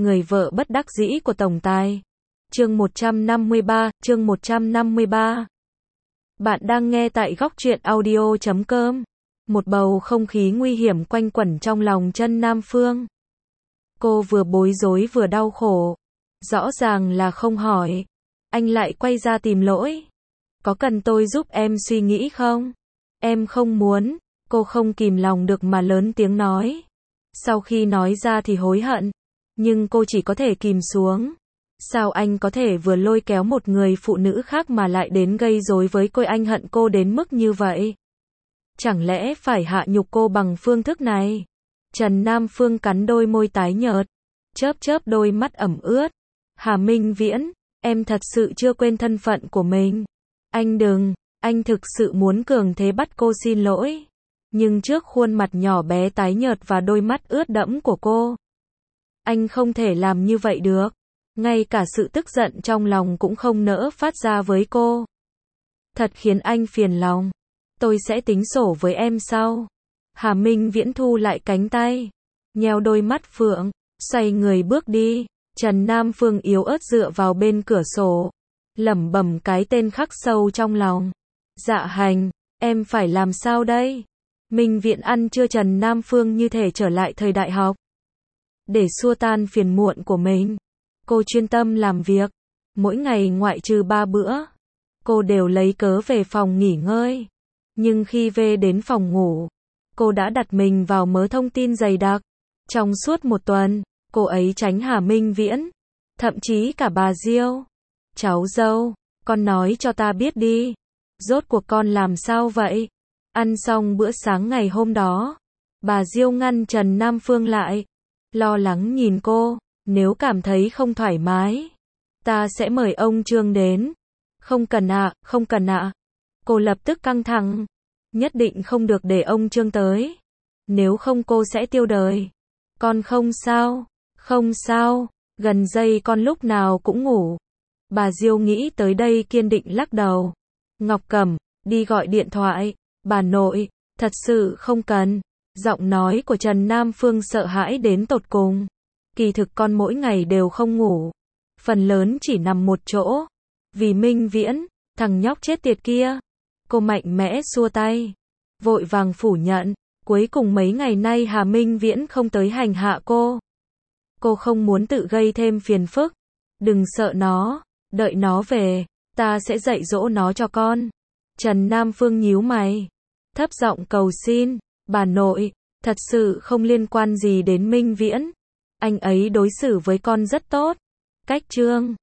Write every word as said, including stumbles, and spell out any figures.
Người vợ bất đắc dĩ của tổng tài. Chương một trăm năm mươi ba, chương một trăm năm mươi ba. Bạn đang nghe tại góc truyện audio chấm com. Một bầu không khí nguy hiểm quanh quẩn trong lòng Trần Nam Phương. Cô vừa bối rối vừa đau khổ. Rõ ràng là không hỏi. Anh lại quay ra tìm lỗi. Có cần tôi giúp em suy nghĩ không? Em không muốn. Cô không kìm lòng được mà lớn tiếng nói. Sau khi nói ra thì hối hận. Nhưng cô chỉ có thể kìm xuống. Sao anh có thể vừa lôi kéo một người phụ nữ khác mà lại đến gây rối với cô? Anh hận cô đến mức như vậy. Chẳng lẽ phải hạ nhục cô bằng phương thức này? Trần Nam Phương cắn đôi môi tái nhợt, chớp chớp đôi mắt ẩm ướt. Hà Minh Viễn, em thật sự chưa quên thân phận của mình. Anh đừng, anh thực sự muốn cường thế bắt cô xin lỗi. Nhưng trước khuôn mặt nhỏ bé tái nhợt và đôi mắt ướt đẫm của cô, anh không thể làm như vậy được. Ngay cả sự tức giận trong lòng cũng không nỡ phát ra với cô. Thật khiến anh phiền lòng. Tôi sẽ tính sổ với em sau. Hà Minh Viễn thu lại cánh tay, nheo đôi mắt phượng, xoay người bước đi. Trần Nam Phương yếu ớt dựa vào bên cửa sổ, lẩm bẩm cái tên khắc sâu trong lòng. Dạ Hành, em phải làm sao đây? Minh Viễn ăn trưa. Trần Nam Phương như thể trở lại thời đại học. Để xua tan phiền muộn của mình, cô chuyên tâm làm việc. Mỗi ngày ngoại trừ ba bữa, cô đều lấy cớ về phòng nghỉ ngơi. Nhưng khi về đến phòng ngủ, cô đã đặt mình vào mớ thông tin dày đặc. Trong suốt một tuần, cô ấy tránh Hà Minh Viễn, thậm chí cả bà Diêu. Cháu dâu, con nói cho ta biết đi. Rốt cuộc con làm sao vậy? Ăn xong bữa sáng ngày hôm đó, bà Diêu ngăn Trần Nam Phương lại, lo lắng nhìn cô. Nếu cảm thấy không thoải mái, ta sẽ mời ông Trương đến. Không cần ạ, à, không cần ạ. À. Cô lập tức căng thẳng. Nhất định không được để ông Trương tới. Nếu không cô sẽ tiêu đời. Con không sao, không sao, gần đây con lúc nào cũng ngủ. Bà Diêu nghĩ tới đây kiên định lắc đầu. Ngọc Cẩm, đi gọi điện thoại. Bà nội, thật sự không cần. Giọng nói của Trần Nam Phương sợ hãi đến tột cùng. Kỳ thực con mỗi ngày đều không ngủ. Phần lớn chỉ nằm một chỗ. Vì Minh Viễn, thằng nhóc chết tiệt kia. Cô mạnh mẽ xua tay, vội vàng phủ nhận. Cuối cùng mấy ngày nay Hà Minh Viễn không tới hành hạ cô. Cô không muốn tự gây thêm phiền phức. Đừng sợ nó, đợi nó về, ta sẽ dạy dỗ nó cho con. Trần Nam Phương nhíu mày, thấp giọng cầu xin. Bà nội, thật sự không liên quan gì đến Minh Viễn. Anh ấy đối xử với con rất tốt. Cách Trương,